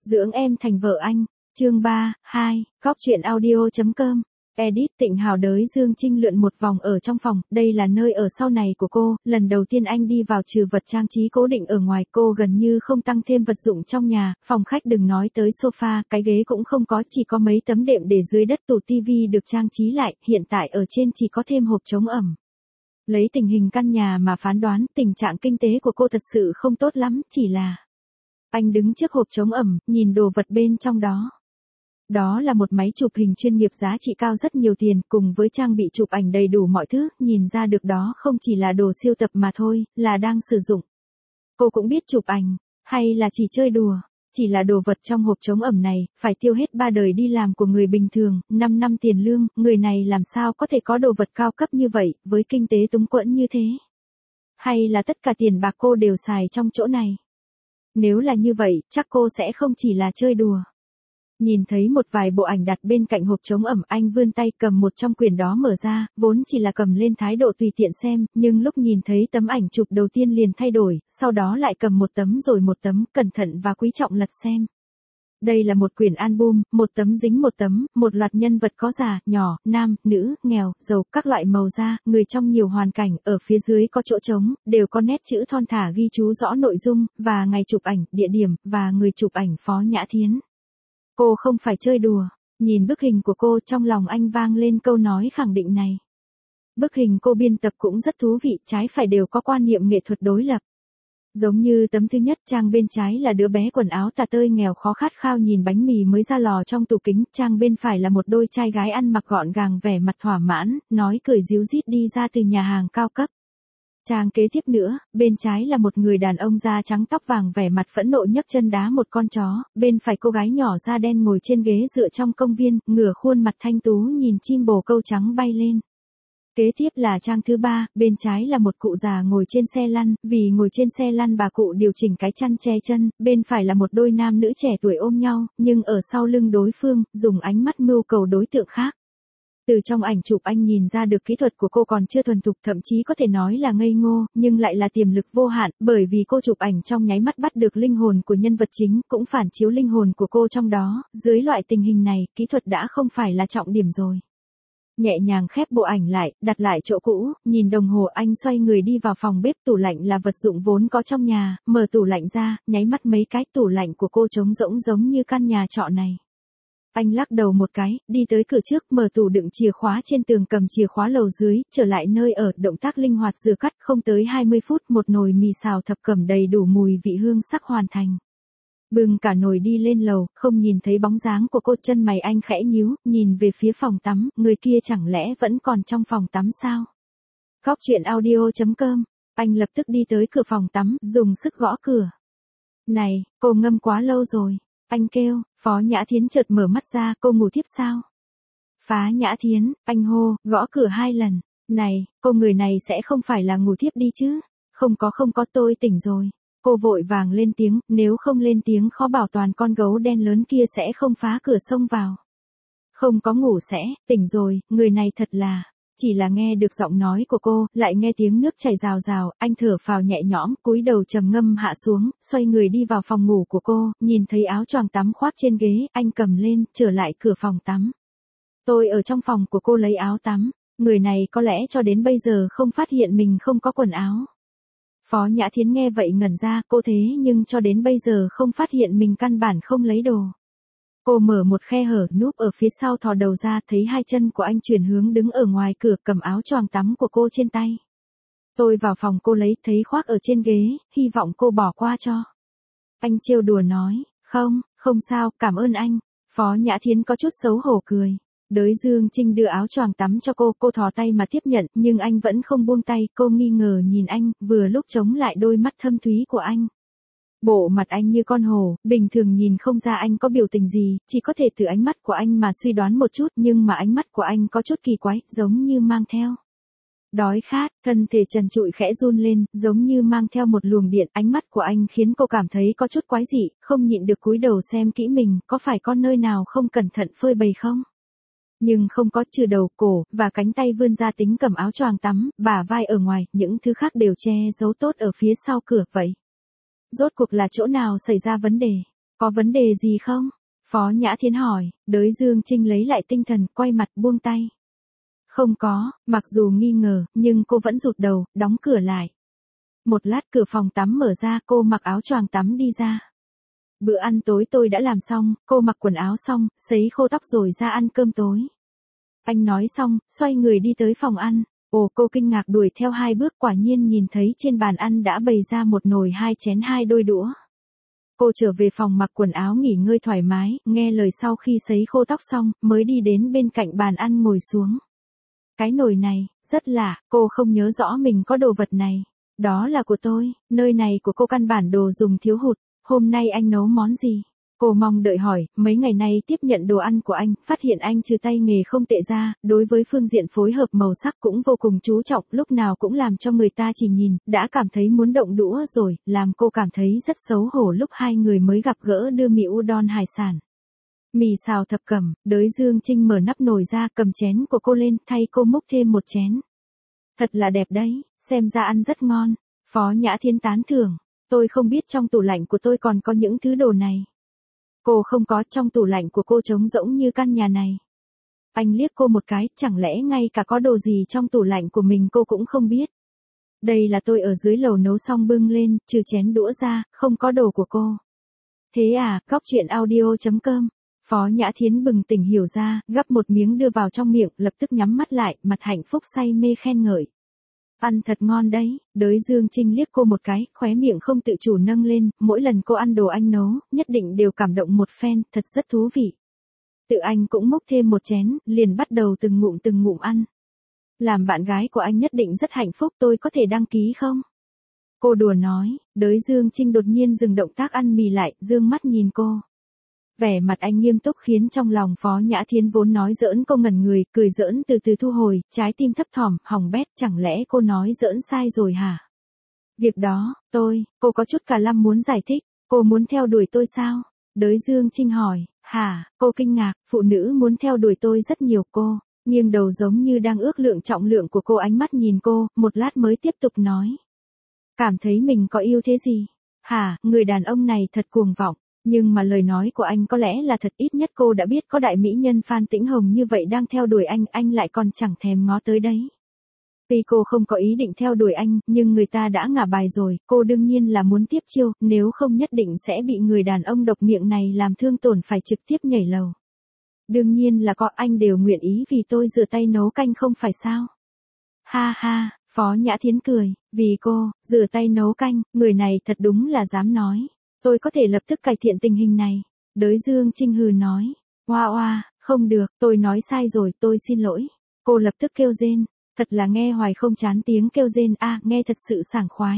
Dưỡng em thành vợ anh. Chương 3, 2, Góc truyện audio.com. Edit. Tịnh Hào đới Dương Trinh lượn một vòng ở trong phòng, đây là nơi ở sau này của cô, lần đầu tiên anh đi vào trừ vật trang trí cố định ở ngoài, cô gần như không tăng thêm vật dụng trong nhà, phòng khách đừng nói tới sofa, cái ghế cũng không có, chỉ có mấy tấm đệm để dưới đất, tủ tivi được trang trí lại, hiện tại ở trên chỉ có thêm hộp chống ẩm. Lấy tình hình căn nhà mà phán đoán, tình trạng kinh tế của cô thật sự không tốt lắm, chỉ là... Anh đứng trước hộp chống ẩm, nhìn đồ vật bên trong đó. Đó là một máy chụp hình chuyên nghiệp giá trị cao rất nhiều tiền, cùng với trang bị chụp ảnh đầy đủ mọi thứ, nhìn ra được đó không chỉ là đồ siêu tập mà thôi, là đang sử dụng. Cô cũng biết chụp ảnh, hay là chỉ chơi đùa, chỉ là đồ vật trong hộp chống ẩm này, phải tiêu hết 3 đời đi làm của người bình thường, 5 năm tiền lương, người này làm sao có thể có đồ vật cao cấp như vậy, với kinh tế túng quẫn như thế. Hay là tất cả tiền bạc cô đều xài trong chỗ này. Nếu là như vậy, chắc cô sẽ không chỉ là chơi đùa. Nhìn thấy một vài bộ ảnh đặt bên cạnh hộp chống ẩm, anh vươn tay cầm một trong quyển đó mở ra, vốn chỉ là cầm lên thái độ tùy tiện xem, nhưng lúc nhìn thấy tấm ảnh chụp đầu tiên liền thay đổi, sau đó lại cầm một tấm rồi một tấm, cẩn thận và quý trọng lật xem. Đây là một quyển album, một tấm dính một tấm, một loạt nhân vật có già, nhỏ, nam, nữ, nghèo, giàu, các loại màu da, người trong nhiều hoàn cảnh, ở phía dưới có chỗ trống, đều có nét chữ thon thả ghi chú rõ nội dung, và ngày chụp ảnh, địa điểm, và người chụp ảnh Phó Nhã Thiến. Cô không phải chơi đùa, nhìn bức hình của cô trong lòng anh vang lên câu nói khẳng định này. Bức hình cô biên tập cũng rất thú vị, trái phải đều có quan niệm nghệ thuật đối lập. Giống như tấm thứ nhất, trang bên trái là đứa bé quần áo tả tơi nghèo khó khát khao nhìn bánh mì mới ra lò trong tủ kính, trang bên phải là một đôi trai gái ăn mặc gọn gàng vẻ mặt thỏa mãn, nói cười ríu rít đi ra từ nhà hàng cao cấp. Trang kế tiếp nữa, bên trái là một người đàn ông da trắng tóc vàng vẻ mặt phẫn nộ nhấc chân đá một con chó, bên phải cô gái nhỏ da đen ngồi trên ghế dựa trong công viên, ngửa khuôn mặt thanh tú nhìn chim bồ câu trắng bay lên. Kế tiếp là trang thứ 3, bên trái là một cụ già ngồi trên xe lăn, vì ngồi trên xe lăn bà cụ điều chỉnh cái chăn che chân, bên phải là một đôi nam nữ trẻ tuổi ôm nhau, nhưng ở sau lưng đối phương, dùng ánh mắt mưu cầu đối tượng khác. Từ trong ảnh chụp anh nhìn ra được kỹ thuật của cô còn chưa thuần thục, thậm chí có thể nói là ngây ngô, nhưng lại là tiềm lực vô hạn, bởi vì cô chụp ảnh trong nháy mắt bắt được linh hồn của nhân vật chính, cũng phản chiếu linh hồn của cô trong đó, dưới loại tình hình này, kỹ thuật đã không phải là trọng điểm rồi. Nhẹ nhàng khép bộ ảnh lại, đặt lại chỗ cũ, nhìn đồng hồ anh xoay người đi vào phòng bếp, tủ lạnh là vật dụng vốn có trong nhà, mở tủ lạnh ra, nháy mắt mấy cái tủ lạnh của cô trống rỗng giống như căn nhà trọ này. Anh lắc đầu một cái, đi tới cửa trước, mở tủ đựng chìa khóa trên tường, cầm chìa khóa lầu dưới, trở lại nơi ở, động tác linh hoạt rửa cắt, không tới 20 phút, một nồi mì xào thập cẩm đầy đủ mùi vị hương sắc hoàn thành. Bưng cả nồi đi lên lầu, không nhìn thấy bóng dáng của cô, chân mày anh khẽ nhíu, nhìn về phía phòng tắm, người kia chẳng lẽ vẫn còn trong phòng tắm sao? Góc truyện audio.com. Anh lập tức đi tới cửa phòng tắm, dùng sức gõ cửa. Này, cô ngâm quá lâu rồi. Anh kêu. Phó Nhã Thiến chợt mở mắt ra, cô ngủ tiếp sao? Phá Nhã Thiến, anh hô, gõ cửa 2 lần. Này, cô người này sẽ không phải là ngủ tiếp đi chứ? Không có, tôi tỉnh rồi. Cô vội vàng lên tiếng, nếu không lên tiếng khó bảo toàn con gấu đen lớn kia sẽ không phá cửa xông vào. Không có ngủ sẽ, tỉnh rồi, người này thật là... Chỉ là nghe được giọng nói của cô, lại nghe tiếng nước chảy rào rào, anh thở phào nhẹ nhõm, cúi đầu trầm ngâm hạ xuống, xoay người đi vào phòng ngủ của cô, nhìn thấy áo choàng tắm khoác trên ghế, anh cầm lên, trở lại cửa phòng tắm. Tôi ở trong phòng của cô lấy áo tắm, người này có lẽ cho đến bây giờ không phát hiện mình không có quần áo. Phó Nhã Thiến nghe vậy ngẩn ra, cô thế nhưng cho đến bây giờ không phát hiện mình căn bản không lấy đồ. Cô mở một khe hở, núp ở phía sau thò đầu ra, thấy 2 chân của anh chuyển hướng đứng ở ngoài cửa, cầm áo choàng tắm của cô trên tay. Tôi vào phòng cô lấy, thấy khoác ở trên ghế, hy vọng cô bỏ qua cho. Anh trêu đùa nói, không sao, cảm ơn anh. Phó Nhã Thiến có chút xấu hổ cười. Đới Dương Trinh đưa áo choàng tắm cho cô thò tay mà tiếp nhận, nhưng anh vẫn không buông tay, cô nghi ngờ nhìn anh, vừa lúc chống lại đôi mắt thâm thúy của anh. Bộ mặt anh như con hổ, bình thường nhìn không ra anh có biểu tình gì, chỉ có thể từ ánh mắt của anh mà suy đoán một chút, nhưng mà ánh mắt của anh có chút kỳ quái, giống như mang theo. Đói khát, thân thể trần trụi khẽ run lên, giống như mang theo một luồng điện, ánh mắt của anh khiến cô cảm thấy có chút quái dị, không nhịn được cúi đầu xem kỹ mình, có phải có nơi nào không cẩn thận phơi bày không? Nhưng không có, trừ đầu, cổ, và cánh tay vươn ra tính cầm áo choàng tắm, bả vai ở ngoài, những thứ khác đều che giấu tốt ở phía sau cửa vậy. Rốt cuộc là chỗ nào xảy ra vấn đề? Có vấn đề gì không? Phó Nhã Thiến hỏi, Đới Dương Trinh lấy lại tinh thần, quay mặt buông tay. Không có, mặc dù nghi ngờ, nhưng cô vẫn rụt đầu, đóng cửa lại. Một lát cửa phòng tắm mở ra, cô mặc áo choàng tắm đi ra. Bữa ăn tối tôi đã làm xong, cô mặc quần áo xong, sấy khô tóc rồi ra ăn cơm tối. Anh nói xong, xoay người đi tới phòng ăn. Ồ, cô kinh ngạc đuổi theo 2 bước, quả nhiên nhìn thấy trên bàn ăn đã bày ra một nồi 2 chén 2 đôi đũa. Cô trở về phòng mặc quần áo nghỉ ngơi thoải mái, nghe lời sau khi sấy khô tóc xong, mới đi đến bên cạnh bàn ăn ngồi xuống. Cái nồi này, rất lạ, cô không nhớ rõ mình có đồ vật này. Đó là của tôi, nơi này của cô căn bản đồ dùng thiếu hụt. Hôm nay anh nấu món gì? Cô mong đợi hỏi, mấy ngày nay tiếp nhận đồ ăn của anh, phát hiện anh trừ tay nghề không tệ ra, đối với phương diện phối hợp màu sắc cũng vô cùng chú trọng, lúc nào cũng làm cho người ta chỉ nhìn, đã cảm thấy muốn động đũa rồi, làm cô cảm thấy rất xấu hổ lúc 2 người mới gặp gỡ đưa mì udon hải sản. Mì xào thập cẩm, Đới Dương Trinh mở nắp nồi ra, cầm chén của cô lên, thay cô múc thêm một chén. Thật là đẹp đấy, xem ra ăn rất ngon. Phó Nhã Thiến tán thưởng, tôi không biết trong tủ lạnh của tôi còn có những thứ đồ này. Cô không có, trong tủ lạnh của cô trống rỗng như căn nhà này. Anh liếc cô một cái, chẳng lẽ ngay cả có đồ gì trong tủ lạnh của mình cô cũng không biết. Đây là tôi ở dưới lầu nấu xong bưng lên, trừ chén đũa ra, không có đồ của cô. Thế à, Cóc Truyện Audio.com. Phó Nhã Thiến bừng tỉnh hiểu ra, gắp một miếng đưa vào trong miệng, lập tức nhắm mắt lại, mặt hạnh phúc say mê khen ngợi. Ăn thật ngon đấy, Đới Dương Trinh liếc cô một cái, khóe miệng không tự chủ nâng lên, mỗi lần cô ăn đồ anh nấu, nhất định đều cảm động một phen, thật rất thú vị. Tự anh cũng múc thêm một chén, liền bắt đầu từng ngụm ăn. Làm bạn gái của anh nhất định rất hạnh phúc, tôi có thể đăng ký không? Cô đùa nói, Đới Dương Trinh đột nhiên dừng động tác ăn mì lại, dương mắt nhìn cô. Vẻ mặt anh nghiêm túc khiến trong lòng Phó Nhã Thiến vốn nói giỡn cô ngẩn người, cười giỡn từ từ thu hồi, trái tim thấp thỏm, hỏng bét, chẳng lẽ cô nói giỡn sai rồi hả? Việc đó, cô có chút cả lăm muốn giải thích, cô muốn theo đuổi tôi sao? Đới Dương Trinh hỏi, hả, cô kinh ngạc, phụ nữ muốn theo đuổi tôi rất nhiều cô, nghiêng đầu giống như đang ước lượng trọng lượng của cô, ánh mắt nhìn cô, một lát mới tiếp tục nói. Cảm thấy mình có yêu thế gì? Hả, người đàn ông này thật cuồng vọng. Nhưng mà lời nói của anh có lẽ là thật, ít nhất cô đã biết có đại mỹ nhân Phan Tĩnh Hồng như vậy đang theo đuổi anh lại còn chẳng thèm ngó tới đấy. Tuy cô không có ý định theo đuổi anh, nhưng người ta đã ngả bài rồi, cô đương nhiên là muốn tiếp chiêu, nếu không nhất định sẽ bị người đàn ông độc miệng này làm thương tổn, phải trực tiếp nhảy lầu. Đương nhiên là có, anh đều nguyện ý vì tôi rửa tay nấu canh không phải sao? Ha ha, Phó Nhã Thiến cười, vì cô, rửa tay nấu canh, người này thật đúng là dám nói. Tôi có thể lập tức cải thiện tình hình này. Đới Dương Trinh hừ nói. Oa oa, không được, tôi nói sai rồi, tôi xin lỗi. Cô lập tức kêu rên. Thật là nghe hoài không chán tiếng kêu rên, nghe thật sự sảng khoái.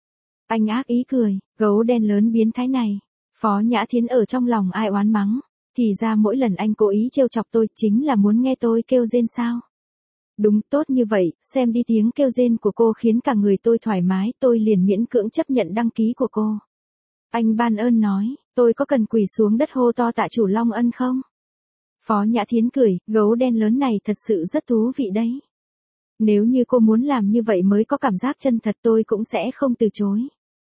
Anh ác ý cười, gấu đen lớn biến thái này. Phó Nhã Thiến ở trong lòng ai oán mắng. Thì ra mỗi lần anh cố ý trêu chọc tôi chính là muốn nghe tôi kêu rên sao? Đúng, tốt như vậy, xem đi, tiếng kêu rên của cô khiến cả người tôi thoải mái, tôi liền miễn cưỡng chấp nhận đăng ký của cô. Anh ban ơn nói, tôi có cần quỳ xuống đất hô to tạ chủ Long Ân không? Phó Nhã Thiến cười, gấu đen lớn này thật sự rất thú vị đấy. Nếu như cô muốn làm như vậy mới có cảm giác chân thật, tôi cũng sẽ không từ chối.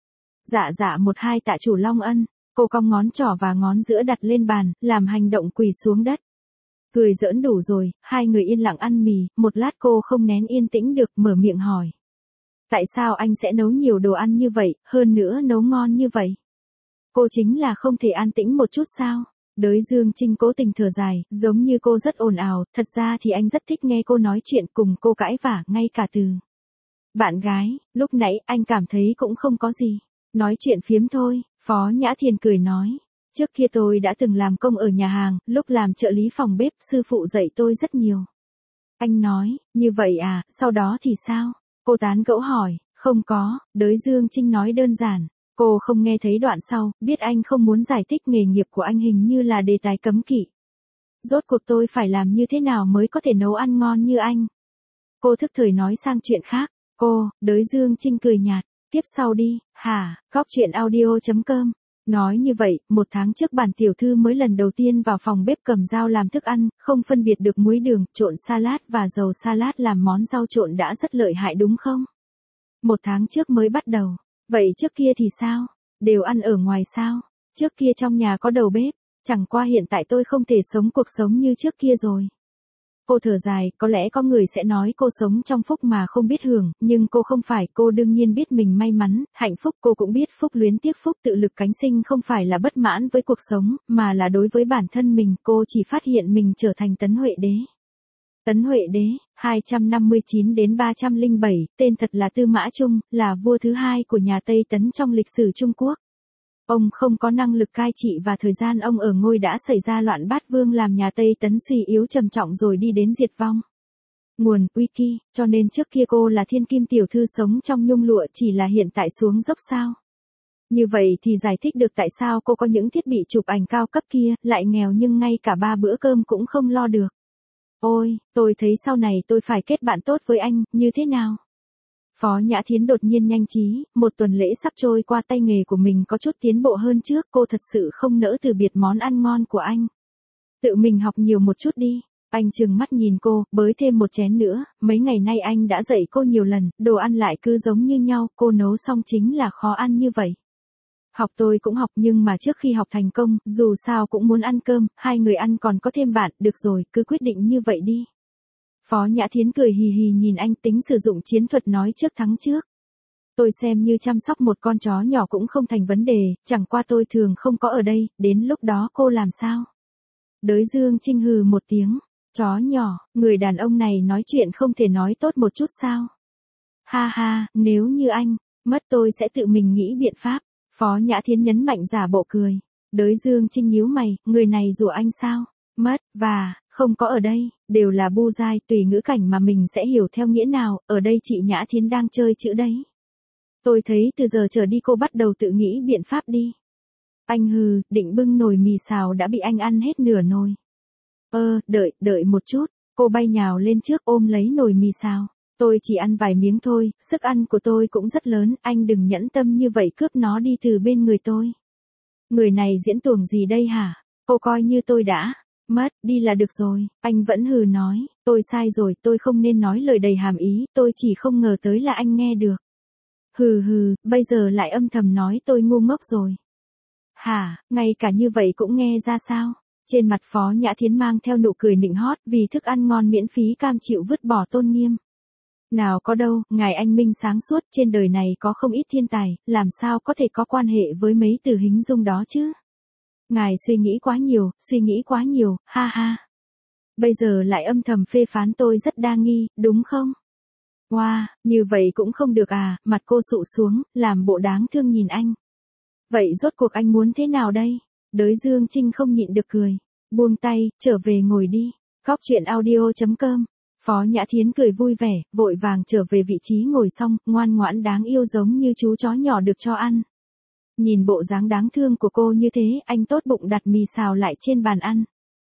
Dạ 1-2 tạ chủ Long Ân. Cô cong ngón trỏ và ngón giữa đặt lên bàn, làm hành động quỳ xuống đất. Cười giỡn đủ rồi, 2 người yên lặng ăn mì, một lát cô không nén yên tĩnh được, mở miệng hỏi. Tại sao anh sẽ nấu nhiều đồ ăn như vậy, hơn nữa nấu ngon như vậy? Cô chính là không thể an tĩnh một chút sao? Đới Dương Trinh cố tình thở dài, giống như cô rất ồn ào, thật ra thì anh rất thích nghe cô nói chuyện, cùng cô cãi vả, ngay cả từ bạn gái, lúc nãy anh cảm thấy cũng không có gì. Nói chuyện phiếm thôi, Phó Nhã Thiền cười nói. Trước kia tôi đã từng làm công ở nhà hàng, lúc làm trợ lý phòng bếp, sư phụ dạy tôi rất nhiều. Anh nói, như vậy à, sau đó thì sao? Cô tán gẫu hỏi, không có, Đới Dương Trinh nói đơn giản. Cô không nghe thấy đoạn sau, biết anh không muốn giải thích nghề nghiệp của anh, hình như là đề tài cấm kỵ. Rốt cuộc tôi phải làm như thế nào mới có thể nấu ăn ngon như anh? Cô thức thời nói sang chuyện khác. Cô, Đới Dương Trinh cười nhạt, tiếp sau đi, hả, Cóc Truyện Audio.com. Nói như vậy, 1 tháng trước bản tiểu thư mới lần đầu tiên vào phòng bếp cầm dao làm thức ăn, không phân biệt được muối đường, trộn salad và dầu salad làm món rau trộn đã rất lợi hại đúng không? 1 tháng trước mới bắt đầu. Vậy trước kia thì sao? Đều ăn ở ngoài sao? Trước kia trong nhà có đầu bếp, chẳng qua hiện tại tôi không thể sống cuộc sống như trước kia rồi. Cô thở dài, có lẽ có người sẽ nói cô sống trong phúc mà không biết hưởng, nhưng cô không phải, cô đương nhiên biết mình may mắn, hạnh phúc, cô cũng biết phúc luyến tiếc phúc tự lực cánh sinh không phải là bất mãn với cuộc sống, mà là đối với bản thân mình, cô chỉ phát hiện mình trở thành Tấn Huệ Đế. Tấn Huệ Đế, 259 đến 307, tên thật là Tư Mã Trung, là vua thứ hai của nhà Tây Tấn trong lịch sử Trung Quốc. Ông không có năng lực cai trị và thời gian ông ở ngôi đã xảy ra loạn bát vương làm nhà Tây Tấn suy yếu trầm trọng rồi đi đến diệt vong. Nguồn, Wiki, cho nên trước kia cô là thiên kim tiểu thư sống trong nhung lụa chỉ là hiện tại xuống dốc sao. Như vậy thì giải thích được tại sao cô có những thiết bị chụp ảnh cao cấp kia, lại nghèo nhưng ngay cả 3 bữa cơm cũng không lo được. Ôi, tôi thấy sau này tôi phải kết bạn tốt với anh, như thế nào? Phó Nhã Thiến đột nhiên nhanh trí, một tuần lễ sắp trôi qua tay nghề của mình có chút tiến bộ hơn trước, cô thật sự không nỡ từ biệt món ăn ngon của anh. Tự mình học nhiều một chút đi. Anh trừng mắt nhìn cô, bới thêm một chén nữa, mấy ngày nay anh đã dạy cô nhiều lần, đồ ăn lại cứ giống như nhau, cô nấu xong chính là khó ăn như vậy. Học tôi cũng học nhưng mà trước khi học thành công, dù sao cũng muốn ăn cơm, hai người ăn còn có thêm bạn, được rồi, cứ quyết định như vậy đi. Phó Nhã Thiến cười hì hì nhìn anh tính sử dụng chiến thuật nói trước thắng trước. Tôi xem như chăm sóc một con chó nhỏ cũng không thành vấn đề, chẳng qua tôi thường không có ở đây, đến lúc đó cô làm sao? Đới Dương Trinh hừ một tiếng, chó nhỏ, người đàn ông này nói chuyện không thể nói tốt một chút sao? Ha ha, nếu như anh, mất tôi sẽ tự mình nghĩ biện pháp. Phó Nhã Thiến nhấn mạnh giả bộ cười. Đới Dương Trinh nhíu mày, người này rủa anh sao? Mất, và, không có ở đây, đều là bu dai, tùy ngữ cảnh mà mình sẽ hiểu theo nghĩa nào, ở đây chị Nhã Thiến đang chơi chữ đấy. Tôi thấy từ giờ trở đi cô bắt đầu tự nghĩ biện pháp đi. Anh hừ, định bưng nồi mì xào đã bị anh ăn hết nửa nồi. Đợi một chút, cô bay nhào lên trước ôm lấy nồi mì xào. Tôi chỉ ăn vài miếng thôi, sức ăn của tôi cũng rất lớn, anh đừng nhẫn tâm như vậy cướp nó đi từ bên người tôi. Người này diễn tuồng gì đây hả? Cô coi như tôi đã mất, đi là được rồi, anh vẫn hừ nói, tôi sai rồi, tôi không nên nói lời đầy hàm ý, tôi chỉ không ngờ tới là anh nghe được. Hừ, bây giờ lại âm thầm nói tôi ngu ngốc rồi. Hả, ngay cả như vậy cũng nghe ra sao? Trên mặt Phó Nhã Thiến mang theo nụ cười nịnh hót vì thức ăn ngon miễn phí cam chịu vứt bỏ tôn nghiêm. Nào có đâu, ngài anh minh sáng suốt, trên đời này có không ít thiên tài, làm sao có thể có quan hệ với mấy từ hình dung đó chứ? Ngài suy nghĩ quá nhiều, ha ha. Bây giờ lại âm thầm phê phán tôi rất đa nghi, đúng không? Wow, như vậy cũng không được à, mặt cô sụ xuống, làm bộ đáng thương nhìn anh. Vậy rốt cuộc anh muốn thế nào đây? Đới Dương Trinh không nhịn được cười. Buông tay, trở về ngồi đi. Góc chuyện audio.com. Phó Nhã Thiến cười vui vẻ, vội vàng trở về vị trí ngồi xong, ngoan ngoãn đáng yêu giống như chú chó nhỏ được cho ăn. Nhìn bộ dáng đáng thương của cô như thế, anh tốt bụng đặt mì xào lại trên bàn ăn.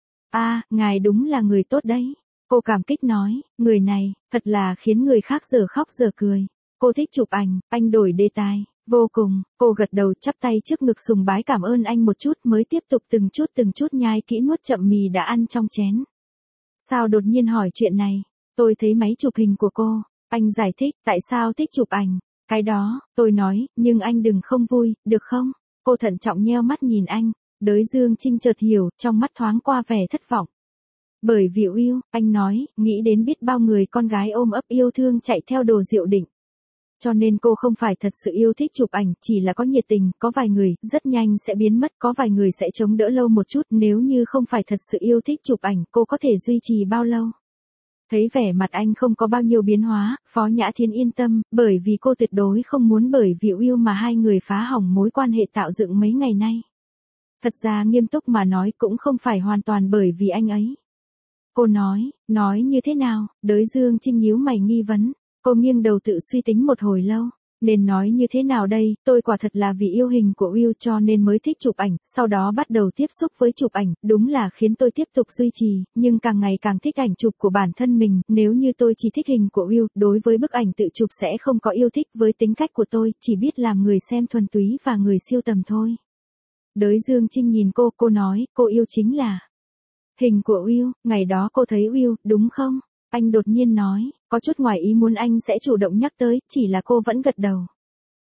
Ngài đúng là người tốt đấy. Cô cảm kích nói, người này, thật là khiến người khác giờ khóc giờ cười. Cô thích chụp ảnh, anh đổi đề tài. Vô cùng, cô gật đầu chắp tay trước ngực sùng bái cảm ơn anh một chút mới tiếp tục từng chút nhai kỹ nuốt chậm mì đã ăn trong chén. Sao đột nhiên hỏi chuyện này? Tôi thấy máy chụp hình của cô. Anh giải thích tại sao thích chụp ảnh. Cái đó, tôi nói, nhưng anh đừng không vui, được không? Cô thận trọng nheo mắt nhìn anh. Đới Dương Trinh chợt hiểu, trong mắt thoáng qua vẻ thất vọng. Bởi vì yêu, anh nói, nghĩ đến biết bao người con gái ôm ấp yêu thương chạy theo đồ Diệu Định. Cho nên cô không phải thật sự yêu thích chụp ảnh, chỉ là có nhiệt tình, có vài người, rất nhanh sẽ biến mất, có vài người sẽ chống đỡ lâu một chút, nếu như không phải thật sự yêu thích chụp ảnh, cô có thể duy trì bao lâu? Thấy vẻ mặt anh không có bao nhiêu biến hóa, Phó Nhã Thiến yên tâm, bởi vì cô tuyệt đối không muốn bởi vì yêu mà hai người phá hỏng mối quan hệ tạo dựng mấy ngày nay. Thật ra nghiêm túc mà nói cũng không phải hoàn toàn bởi vì anh ấy. Cô nói như thế nào? Đới Dương Trinh nhíu mày nghi vấn. Cô nghiêng đầu tự suy tính một hồi lâu. Nên nói như thế nào đây, tôi quả thật là vì yêu hình của Will cho nên mới thích chụp ảnh, sau đó bắt đầu tiếp xúc với chụp ảnh, đúng là khiến tôi tiếp tục duy trì, nhưng càng ngày càng thích ảnh chụp của bản thân mình, nếu như tôi chỉ thích hình của Will, đối với bức ảnh tự chụp sẽ không có yêu thích với tính cách của tôi, chỉ biết làm người xem thuần túy và người siêu tầm thôi. Đới Dương Trinh nhìn cô nói, cô yêu chính là hình của Will, ngày đó cô thấy Will, đúng không? Anh đột nhiên nói, có chút ngoài ý muốn anh sẽ chủ động nhắc tới, chỉ là cô vẫn gật đầu.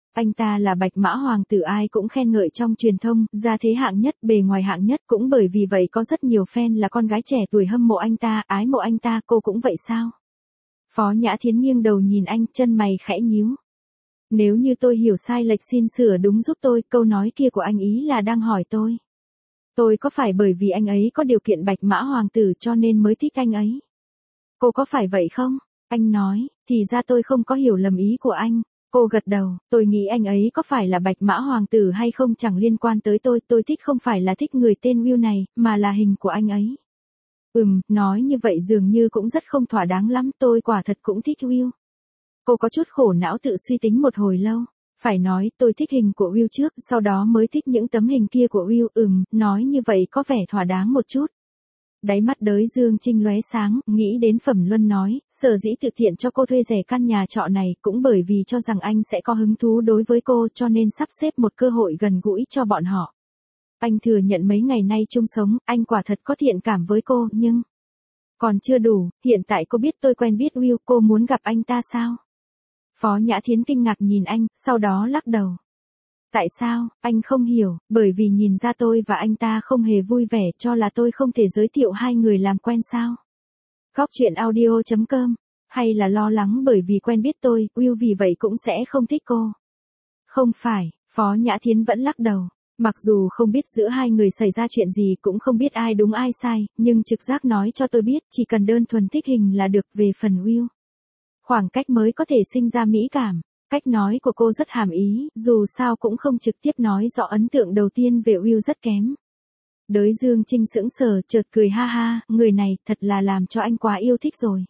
Anh ta là Bạch Mã Hoàng tử ai cũng khen ngợi trong truyền thông, gia thế hạng nhất, bề ngoài hạng nhất, cũng bởi vì vậy có rất nhiều fan là con gái trẻ tuổi hâm mộ anh ta, ái mộ anh ta, cô cũng vậy sao? Phó Nhã Thiến nghiêng đầu nhìn anh, chân mày khẽ nhíu. Nếu như tôi hiểu sai lệch xin sửa đúng giúp tôi, câu nói kia của anh ý là đang hỏi tôi. Tôi có phải bởi vì anh ấy có điều kiện Bạch Mã Hoàng tử cho nên mới thích anh ấy? Cô có phải vậy không? Anh nói, thì ra tôi không có hiểu lầm ý của anh. Cô gật đầu, tôi nghĩ anh ấy có phải là Bạch Mã Hoàng tử hay không chẳng liên quan tới tôi thích không phải là thích người tên Will này, mà là hình của anh ấy. Nói như vậy dường như cũng rất không thỏa đáng lắm, tôi quả thật cũng thích Will. Cô có chút khổ não tự suy tính một hồi lâu. Phải nói, tôi thích hình của Will trước, sau đó mới thích những tấm hình kia của Will, nói như vậy có vẻ thỏa đáng một chút. Đáy mắt Đới Dương Trinh lóe sáng, nghĩ đến Phẩm Luân nói, sở dĩ thực hiện cho cô thuê rẻ căn nhà trọ này cũng bởi vì cho rằng anh sẽ có hứng thú đối với cô cho nên sắp xếp một cơ hội gần gũi cho bọn họ. Anh thừa nhận mấy ngày nay chung sống, anh quả thật có thiện cảm với cô, nhưng... Còn chưa đủ, hiện tại cô biết tôi quen biết Will, cô muốn gặp anh ta sao? Phó Nhã Thiến kinh ngạc nhìn anh, sau đó lắc đầu. Tại sao, anh không hiểu, bởi vì nhìn ra tôi và anh ta không hề vui vẻ cho là tôi không thể giới thiệu hai người làm quen sao? Góc truyện audio.com, hay là lo lắng bởi vì quen biết tôi, Will vì vậy cũng sẽ không thích cô? Không phải, Phó Nhã Thiến vẫn lắc đầu. Mặc dù không biết giữa hai người xảy ra chuyện gì cũng không biết ai đúng ai sai, nhưng trực giác nói cho tôi biết chỉ cần đơn thuần thích hình là được. Về phần Will. Khoảng cách mới có thể sinh ra mỹ cảm. Cách nói của cô rất hàm ý, dù sao cũng không trực tiếp nói rõ ấn tượng đầu tiên về Will rất kém. Đới Dương Trinh sững sờ chợt cười ha ha, người này thật là làm cho anh quá yêu thích rồi.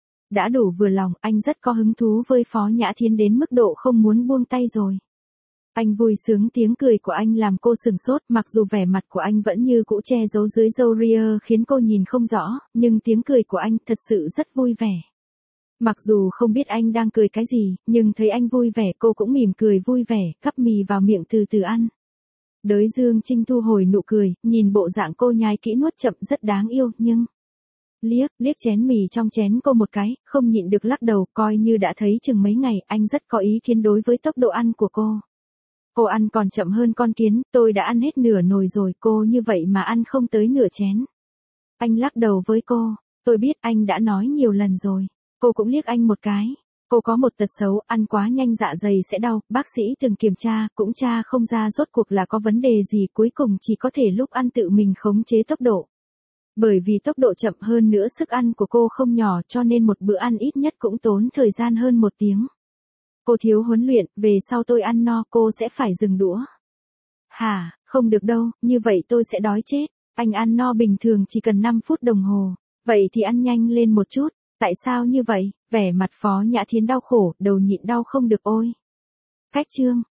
Đã đủ vừa lòng, anh rất có hứng thú với Phó Nhã Thiến đến mức độ không muốn buông tay rồi. Anh vui sướng, tiếng cười của anh làm cô sừng sốt, mặc dù vẻ mặt của anh vẫn như cũ che giấu dưới râu ria khiến cô nhìn không rõ, nhưng tiếng cười của anh thật sự rất vui vẻ. Mặc dù không biết anh đang cười cái gì, nhưng thấy anh vui vẻ cô cũng mỉm cười vui vẻ, cắp mì vào miệng từ từ ăn. Đới Dương Trinh thu hồi nụ cười, nhìn bộ dạng cô nhai kỹ nuốt chậm rất đáng yêu, nhưng... Liếc chén mì trong chén cô một cái, không nhịn được lắc đầu, coi như đã thấy chừng mấy ngày, anh rất có ý kiến đối với tốc độ ăn của cô. Cô ăn còn chậm hơn con kiến, tôi đã ăn hết nửa nồi rồi, cô như vậy mà ăn không tới nửa chén. Anh lắc đầu với cô, tôi biết anh đã nói nhiều lần rồi. Cô cũng liếc anh một cái. Cô có một tật xấu, ăn quá nhanh dạ dày sẽ đau, bác sĩ từng kiểm tra, cũng tra không ra rốt cuộc là có vấn đề gì, cuối cùng chỉ có thể lúc ăn tự mình khống chế tốc độ. Bởi vì tốc độ chậm hơn nữa sức ăn của cô không nhỏ cho nên một bữa ăn ít nhất cũng tốn thời gian hơn 1 tiếng. Cô thiếu huấn luyện, về sau tôi ăn no cô sẽ phải dừng đũa. Hả, không được đâu, như vậy tôi sẽ đói chết. Anh ăn no bình thường chỉ cần 5 phút đồng hồ. Vậy thì ăn nhanh lên một chút. Tại sao như vậy? Vẻ mặt Phó Nhã Thiến đau khổ, đầu nhịn đau không được ôi. Cách chương.